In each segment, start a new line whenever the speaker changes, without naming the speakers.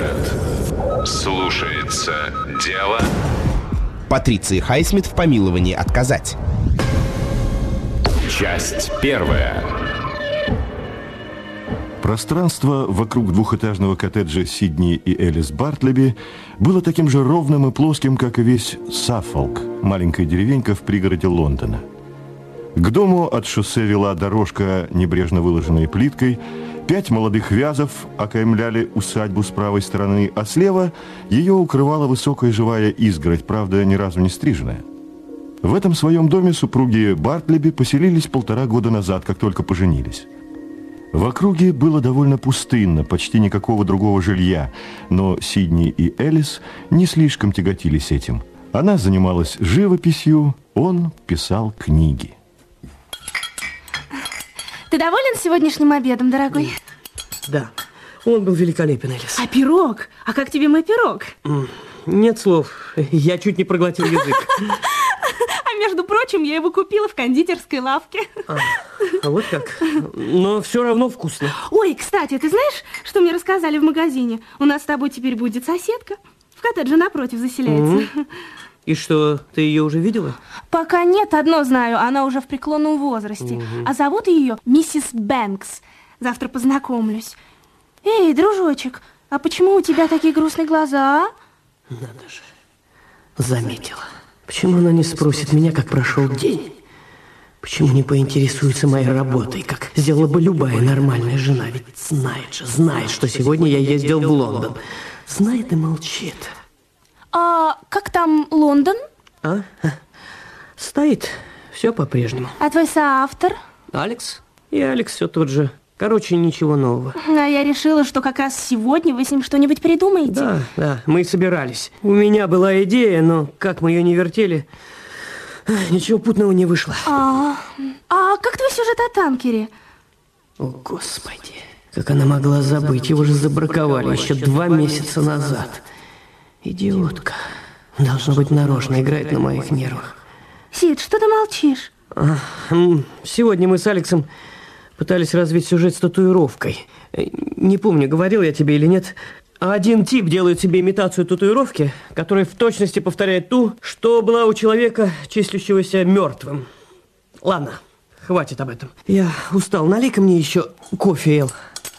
сюжет. Слушается дело.
Патриции Хайсмит в помиловании отказать.
Часть первая.
Пространство вокруг двухэтажного коттеджа Сидни и Элис Бартлеби было таким же ровным и плоским, как и весь Саффолк, маленькая деревенька в пригороде Лондона. К дому от шоссе вела дорожка, небрежно выложенная плиткой. 5 молодых вязов окаймляли усадьбу с правой стороны, а слева ее укрывала высокая живая изгородь, правда, ни разу не стриженная. В этом своем доме супруги Бартлеби поселились 1,5 года назад, как только поженились. В округе было довольно пустынно, почти никакого другого жилья, но Сидни и Элис не слишком тяготились этим. Она занималась живописью, он писал книги.
Ты доволен сегодняшним обедом, дорогой?
Да, он был великолепен, Элис.
А пирог? А как тебе мой пирог?
Нет слов, я чуть не проглотил язык.
А между прочим, я его купила в кондитерской лавке.
А вот как? Но все равно вкусно.
Ой, кстати, ты знаешь, что мне рассказали в магазине? У нас с тобой теперь будет соседка. В коттедже напротив заселяется.
И что, ты ее уже видела?
Пока нет, одно знаю, она уже в преклонном возрасте. А зовут ее миссис Бэнкс. Завтра познакомлюсь. Эй, дружочек, а почему у тебя такие грустные глаза, а?
Надо же, заметила. Почему она не спросит меня, как прошел день? Почему не поинтересуется моей работой, как сделала бы любая нормальная жена? Ведь знает, что сегодня я ездил в Лондон. Знает и молчит.
А как там Лондон?
Стоит, все по-прежнему.
А твой соавтор?
Алекс? И Алекс все тот же. Короче, ничего нового.
А я решила, что как раз сегодня вы с ним что-нибудь придумаете.
Да, мы и собирались. У меня была идея, но как мы ее не вертели, ничего путного не вышло.
А как твой сюжет о танкере?
О, Господи, как она могла забыть? Его же забраковали еще 2 месяца назад. Идиотка. Должно быть, нарочно играет на моих нервах.
Сид, что ты молчишь?
Сегодня мы с Алексом пытались развить сюжет с татуировкой. Не помню, говорил я тебе или нет. Один тип делает себе имитацию татуировки, которая в точности повторяет ту, что была у человека, числящегося мертвым. Ладно, хватит об этом. Я устал. Налей-ка мне еще кофе, Эл.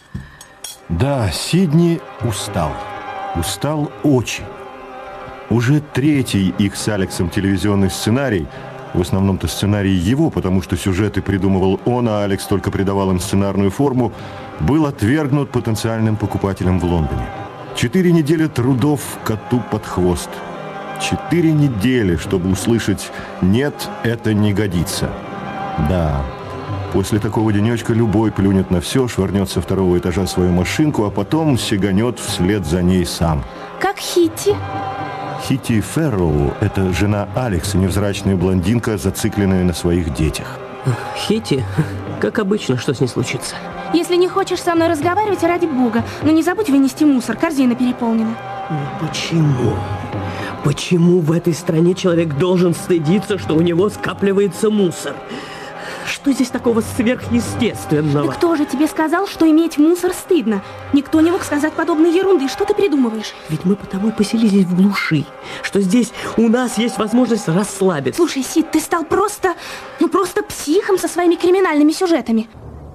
Да, Сидни устал. Устал очень. Уже 3-й их с Алексом телевизионный сценарий, в основном-то сценарий его, потому что сюжеты придумывал он, а Алекс только придавал им сценарную форму, был отвергнут потенциальным покупателем в Лондоне. 4 недели трудов коту под хвост. 4 недели, чтобы услышать «нет, это не годится». Да, после такого денечка любой плюнет на все, швырнет со 2-го этажа свою машинку, а потом сиганет вслед за ней сам.
Как Хитти.
Хитти Фэрроу – это жена Алекса, невзрачная блондинка, зацикленная на своих детях.
Хитти? Как обычно, что с ней случится?
Если не хочешь со мной разговаривать, ради бога, но не забудь вынести мусор, корзина переполнена.
Почему? Почему в этой стране человек должен стыдиться, что у него скапливается мусор? Что здесь такого сверхъестественного?
Да кто же тебе сказал, что иметь мусор стыдно? Никто не мог сказать подобной ерунды. Что ты придумываешь?
Ведь мы потому и поселились в глуши, что здесь у нас есть возможность расслабиться.
Слушай, Сид, ты стал просто психом со своими криминальными сюжетами.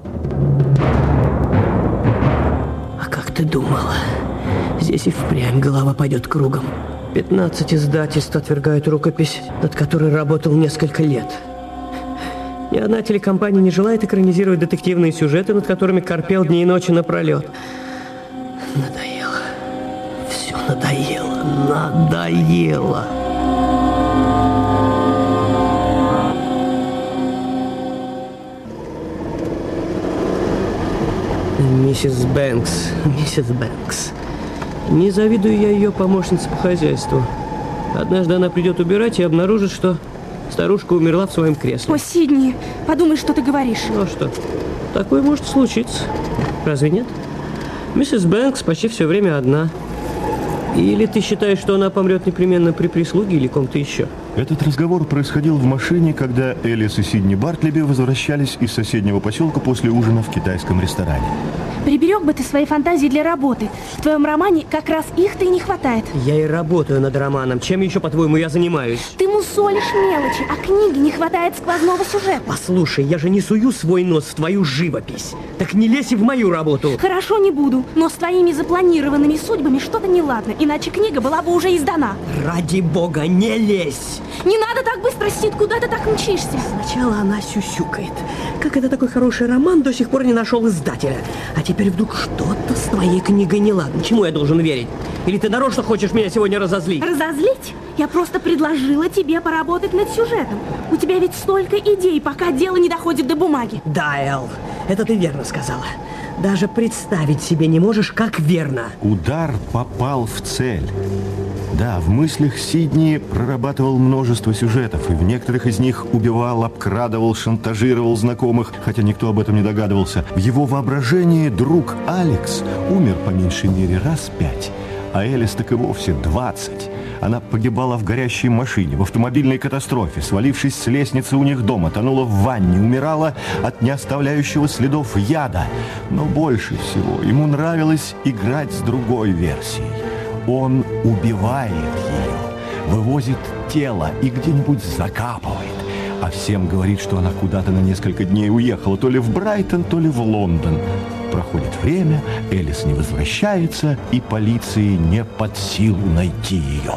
А как ты думала? Здесь и впрямь голова пойдет кругом. 15 издательств отвергают рукопись, над которой работал несколько лет. Ни одна телекомпания не желает экранизировать детективные сюжеты, над которыми корпел дни и ночи напролет. Надоело. Все надоело. Надоело. Миссис Бэнкс. Не завидую я ее помощнице по хозяйству. Однажды она придет убирать и обнаружит, что старушка умерла в своем кресле.
О, Сидни, подумай, что ты говоришь.
Ну что, такое может случиться. Разве нет? Миссис Бэнкс почти все время одна. Или ты считаешь, что она помрет непременно при прислуге или ком-то еще?
Этот разговор происходил в машине, когда Элис и Сидни Бартлеби возвращались из соседнего поселка после ужина в китайском ресторане.
Приберег бы ты свои фантазии для работы. В твоем романе как раз их-то и не хватает.
Я и работаю над романом. Чем еще, по-твоему, я занимаюсь?
Ты мусолишь мелочи, а книге не хватает сквозного сюжета.
Послушай, я же не сую свой нос в твою живопись. Так не лезь в мою работу.
Хорошо, не буду, но с твоими запланированными судьбами что-то неладно, иначе книга была бы уже издана.
Ради бога, не лезь!
Не надо так быстро, Сид, куда ты так мчишься?
Сначала она сюсюкает. Как это такой хороший роман до сих пор не нашел издателя? А теперь вдруг что-то с твоей книгой неладно. Чему я должен верить? Или ты нарочно хочешь меня сегодня разозлить?
Разозлить? Я просто предложила тебе поработать над сюжетом. У тебя ведь столько идей, пока дело не доходит до бумаги.
Да, Эл, это ты верно сказала. Даже представить себе не можешь, как верно.
Удар попал в цель. Да, в мыслях Сидни прорабатывал множество сюжетов, и в некоторых из них убивал, обкрадывал, шантажировал знакомых, хотя никто об этом не догадывался. В его воображении друг Алекс умер по меньшей мере раз 5, а Элис так и вовсе 20. Она погибала в горящей машине, в автомобильной катастрофе, свалившись с лестницы у них дома, тонула в ванне, умирала от не оставляющего следов яда. Но больше всего ему нравилось играть с другой версией. Он убивает ее, вывозит тело и где-нибудь закапывает. А всем говорит, что она куда-то на несколько дней уехала, то ли в Брайтон, то ли в Лондон. Проходит время, Элис не возвращается, и полиции не под силу найти ее.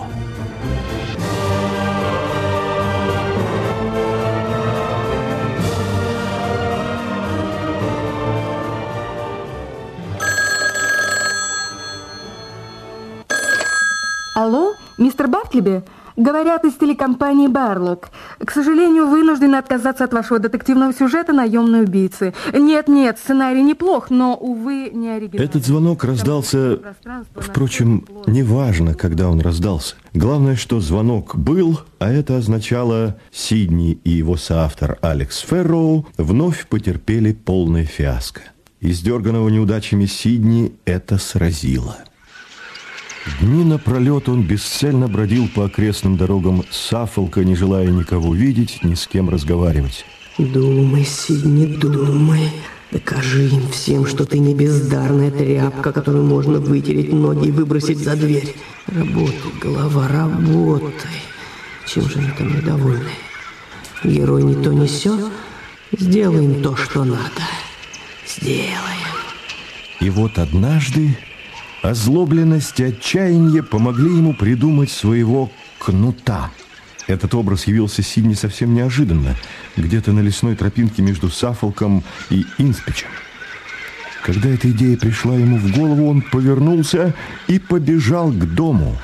Алло, мистер Бартлеби? Говорят из телекомпании «Барлок». К сожалению, вынуждены отказаться от вашего детективного сюжета «Наемные убийцы». Нет, сценарий неплох, но, увы, не оригинальный.
Этот звонок раздался... Впрочем, неважно, когда он раздался. Главное, что звонок был, а это означало, Сидни и его соавтор Алекс Ферроу вновь потерпели полное фиаско. Издерганного неудачами Сидни это сразило. Дни напролет он бесцельно бродил по окрестным дорогам Саффолка, не желая никого видеть, ни с кем разговаривать.
Думай, Сидни, думай. Докажи им всем, что ты не бездарная тряпка, которую можно вытереть ноги и выбросить за дверь. Работай, голова, работай. Чем же они там недовольны? Герой не то не сё. Сделаем то, что надо. Сделаем.
И вот однажды озлобленность и отчаяние помогли ему придумать своего кнута. Этот образ явился Сидни совсем неожиданно, где-то на лесной тропинке между Саффолком и Инспичем. Когда эта идея пришла ему в голову, он повернулся и побежал к дому.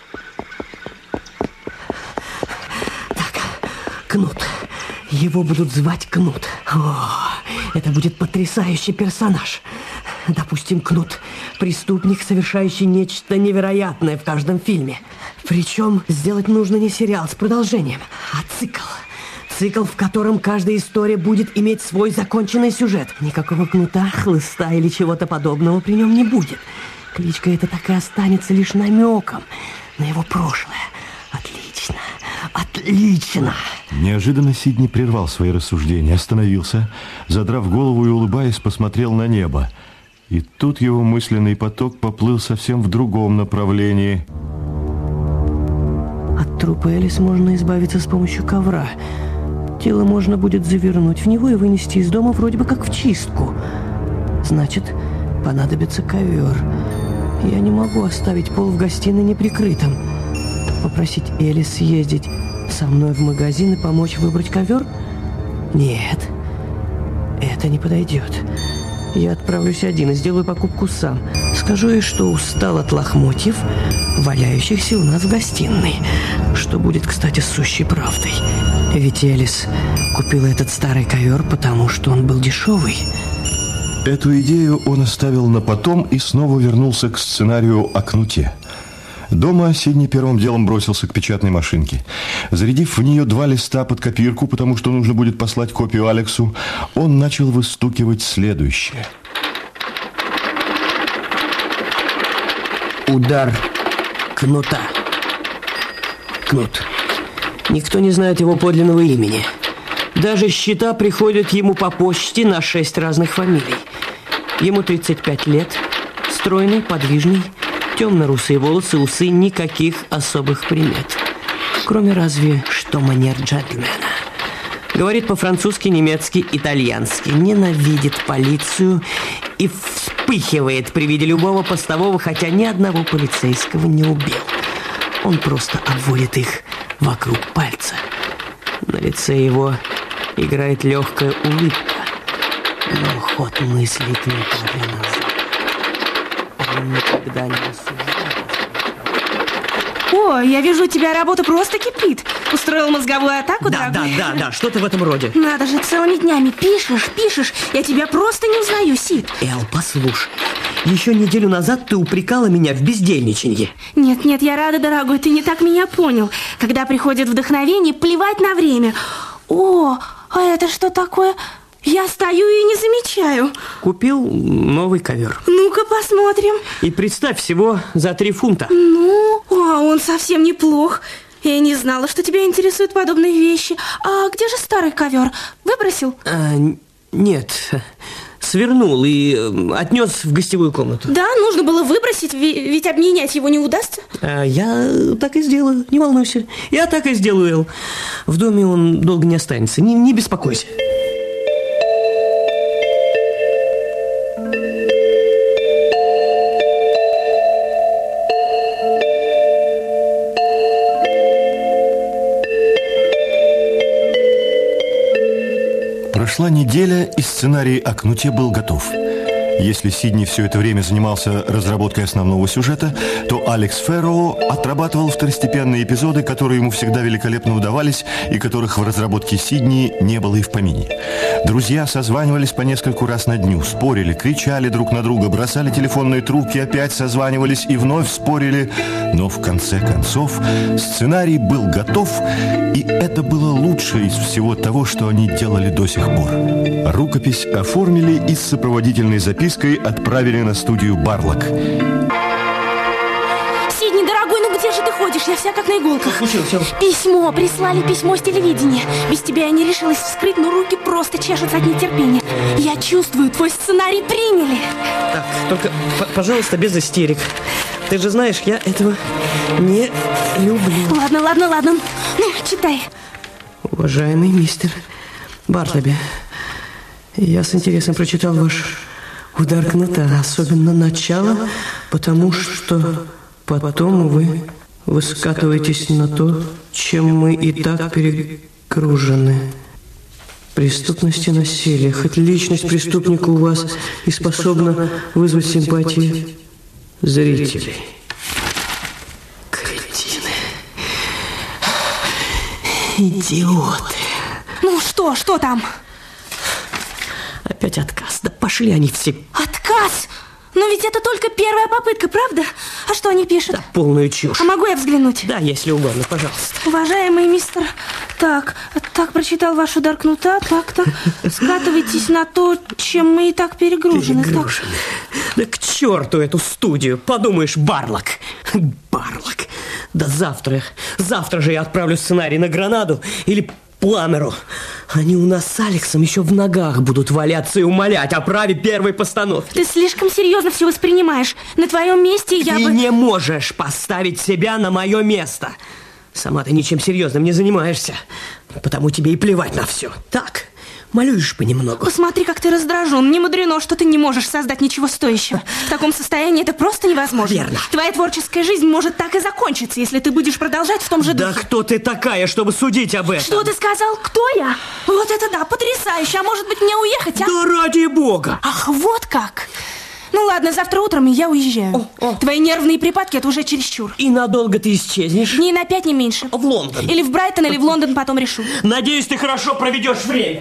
Так, Кнут. Его будут звать Кнут. О, это будет потрясающий персонаж. Допустим, Кнут – преступник, совершающий нечто невероятное в каждом фильме. Причем сделать нужно не сериал с продолжением, а цикл. Цикл, в котором каждая история будет иметь свой законченный сюжет. Никакого кнута, хлыста или чего-то подобного при нем не будет. Кличка эта так и останется лишь намеком на его прошлое. Отлично, отлично.
Неожиданно Сидни прервал свои рассуждения, остановился, задрав голову и улыбаясь, посмотрел на небо. И тут его мысленный поток поплыл совсем в другом направлении.
От трупа Элис можно избавиться с помощью ковра. Тело можно будет завернуть в него и вынести из дома вроде бы как в чистку. Значит, понадобится ковер. Я не могу оставить пол в гостиной неприкрытым. Попросить Элис съездить со мной в магазин и помочь выбрать ковер? Нет, это не подойдет. Я отправлюсь один и сделаю покупку сам. Скажу ей, что устал от лохмотьев, валяющихся у нас в гостиной. Что будет, кстати, сущей правдой. Ведь Элис купила этот старый ковер, потому что он был дешевый.
Эту идею он оставил на потом и снова вернулся к сценарию о кнуте. Дома Сидни первым делом бросился к печатной машинке. Зарядив в нее 2 листа под копирку, потому что нужно будет послать копию Алексу, он начал выстукивать следующее.
Удар кнута. Кнут. Никто не знает его подлинного имени. Даже счета приходят ему по почте на 6 разных фамилий. Ему 35 лет, стройный, подвижный, темно-русые волосы, усы, никаких особых примет. Кроме разве что манер джентльмена. Говорит по-французски, немецки, итальянски. Ненавидит полицию и вспыхивает при виде любого постового, хотя ни одного полицейского не убил. Он просто обводит их вокруг пальца. На лице его играет легкая улыбка, но ход мыслит не так назад. Он никогда не рассуждает.
О, я вижу, у тебя работа просто кипит. Устроил мозговую атаку, дорогой?
Да, что-то в этом роде.
Надо же, целыми днями пишешь. Я тебя просто не узнаю, Сид.
Эл, послушай, еще неделю назад ты упрекала меня в бездельничанье.
Нет, я рада, дорогой, ты не так меня понял. Когда приходит вдохновение, плевать на время. О, а это что такое? Я стою и не замечаю.
Купил новый ковер.
Ну-ка посмотрим.
И представь, всего за 3 фунта.
Ну, он совсем неплох. Я не знала, что тебя интересуют подобные вещи. А где же старый ковер? Выбросил?
Нет, свернул и отнес в гостевую комнату.
Да, нужно было выбросить, ведь обменять его не удастся.
Я так и сделаю, не волнуйся. Я так и сделаю, Эл. В доме он долго не останется, не беспокойся.
Прошла неделя, и сценарий о кнуте был готов. Если Сидни все это время занимался разработкой основного сюжета, то Алекс Фэрроу отрабатывал второстепенные эпизоды, которые ему всегда великолепно удавались и которых в разработке Сидни не было и в помине. Друзья созванивались по нескольку раз на дню, спорили, кричали друг на друга, бросали телефонные трубки, опять созванивались и вновь спорили. Но в конце концов сценарий был готов, и это было лучшее из всего того, что они делали до сих пор. Рукопись оформили и с сопроводительной запиской отправили на студию Барлок.
Сидни, дорогой, ну где же ты ходишь? Я вся как на иголках.
Что случилось?
Письмо, прислали письмо с телевидения. Без тебя я не решилась вскрыть, но руки просто чешутся от нетерпения. Я чувствую, твой сценарий приняли.
Так, только, пожалуйста, без истерик. Ты же знаешь, я этого не люблю.
Ладно. Ну, читай.
Уважаемый мистер Бартлеби, я с интересом прочитал ваш удар кнута, особенно начало, потому что потом вы скатываетесь на то, чем мы и так перегружены. Преступность и насилие. Хоть личность преступника у вас и способна вызвать симпатии зрителей. Кретины. Идиоты.
Ну что там?
Опять отказ. Да пошли они все.
Отказ? Но ведь это только первая попытка, правда? А что они пишут?
Да, полную чушь.
А могу я взглянуть?
Да, если угодно, пожалуйста.
Уважаемый мистер... Так, прочитал ваш удар кнута. Так. Скатывайтесь на то, чем мы и так перегружены.
Перегружены. Да к черту эту студию. Подумаешь, Барлок. Да завтра же я отправлю сценарий на Гранаду или Пламеру. Они у нас с Алексом еще в ногах будут валяться и умолять о праве первой постановки.
Ты слишком серьезно все воспринимаешь. На твоем месте я бы...
Ты не можешь поставить себя на мое место. Сама ты ничем серьезным не занимаешься. Потому тебе и плевать на все. Так, малюешь понемногу.
Посмотри, как ты раздражен. Не мудрено, что ты не можешь создать ничего стоящего. В таком состоянии это просто невозможно.
Верно.
Твоя творческая жизнь может так и закончиться, если ты будешь продолжать в том же духе.
Да кто ты такая, чтобы судить об этом?
Что ты сказал? Кто я? Вот это да, потрясающе. А может быть, мне уехать, а?
Да ради бога!
Ах, вот как! Ну ладно, завтра утром я уезжаю. Твои нервные припадки — это уже чересчур.
И надолго ты исчезнешь?
Дней на 5, не меньше.
В Лондон?
Или в Брайтон, или в Лондон, потом решу.
Надеюсь, ты хорошо проведешь время.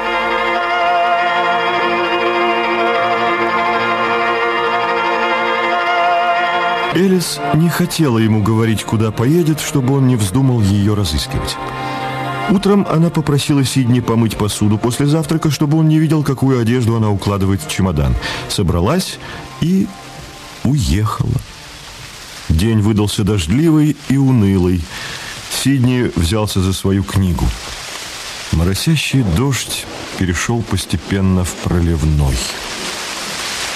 Элис не хотела ему говорить, куда поедет, чтобы он не вздумал ее разыскивать. Утром она попросила Сидни помыть посуду после завтрака, чтобы он не видел, какую одежду она укладывает в чемодан. Собралась и уехала. День выдался дождливый и унылый. Сидни взялся за свою книгу. Моросящий дождь перешел постепенно в проливной.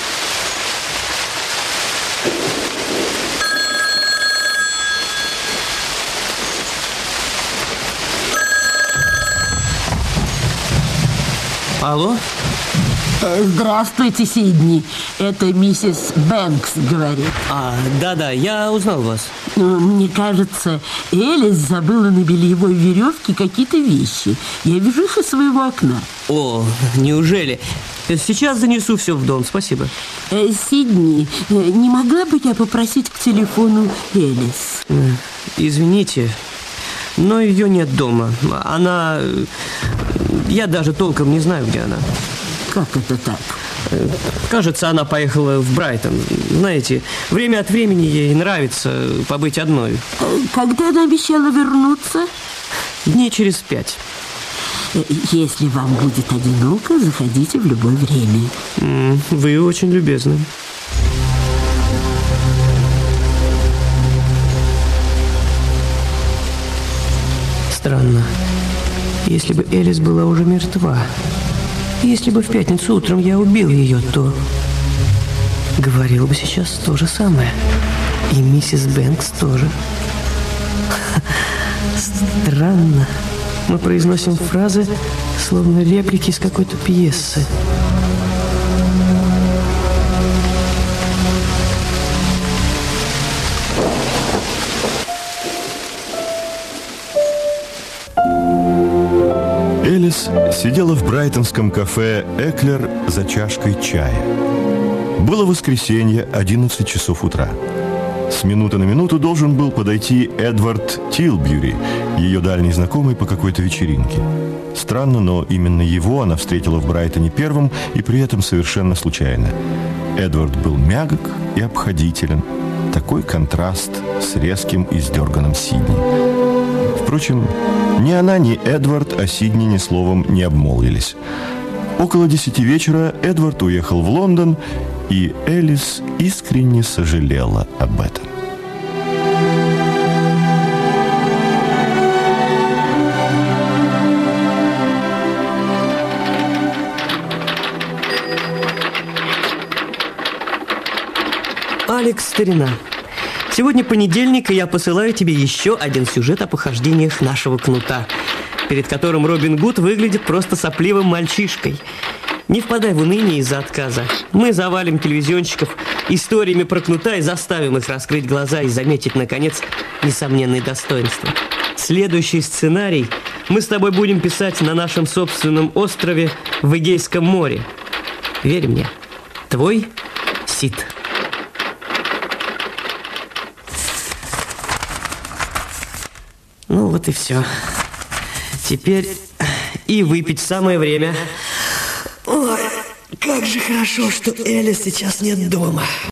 Алло?
Здравствуйте, Сидни. Это миссис Бэнкс говорит.
Да-да, я узнал вас.
Мне кажется, Элис забыла на бельевой веревке какие-то вещи. Я вижу их из своего окна.
О, неужели? Сейчас занесу все в дом, спасибо.
Сидни, не могла бы я попросить к телефону Элис?
Извините, но ее нет дома. Она... Я даже толком не знаю, где она.
Как это так?
Кажется, она поехала в Брайтон. Знаете, время от времени ей нравится побыть одной.
Когда она обещала вернуться?
Дней через 5.
Если вам будет одиноко, заходите в любое время.
Вы очень любезны. Странно. Если бы Элис была уже мертва, если бы в пятницу утром я убил ее, то говорил бы сейчас то же самое. И миссис Бэнкс тоже. Странно. Мы произносим фразы, словно реплики из какой-то пьесы.
Элис сидела в брайтонском кафе «Эклер» за чашкой чая. Было воскресенье, 11 часов утра. С минуты на минуту должен был подойти Эдвард Тилбьюри, ее дальний знакомый по какой-то вечеринке. Странно, но именно его она встретила в Брайтоне первым и при этом совершенно случайно. Эдвард был мягок и обходителен. Такой контраст с резким и сдерганным Сидни. Впрочем, ни она, ни Эдвард о Сидни ни словом не обмолвились. Около 10 вечера Эдвард уехал в Лондон, и Элис искренне сожалела об этом.
Алекс, старина, сегодня понедельник, и я посылаю тебе еще один сюжет о похождениях нашего кнута, перед которым Робин Гуд выглядит просто сопливым мальчишкой. Не впадай в уныние из-за отказа. Мы завалим телевизионщиков историями про кнута и заставим их раскрыть глаза и заметить, наконец, несомненные достоинства. Следующий сценарий мы с тобой будем писать на нашем собственном острове в Эгейском море. Верь мне, твой Сид. Ну вот и все. Теперь и выпить самое время. Ой, как же хорошо, что Элис сейчас нет дома.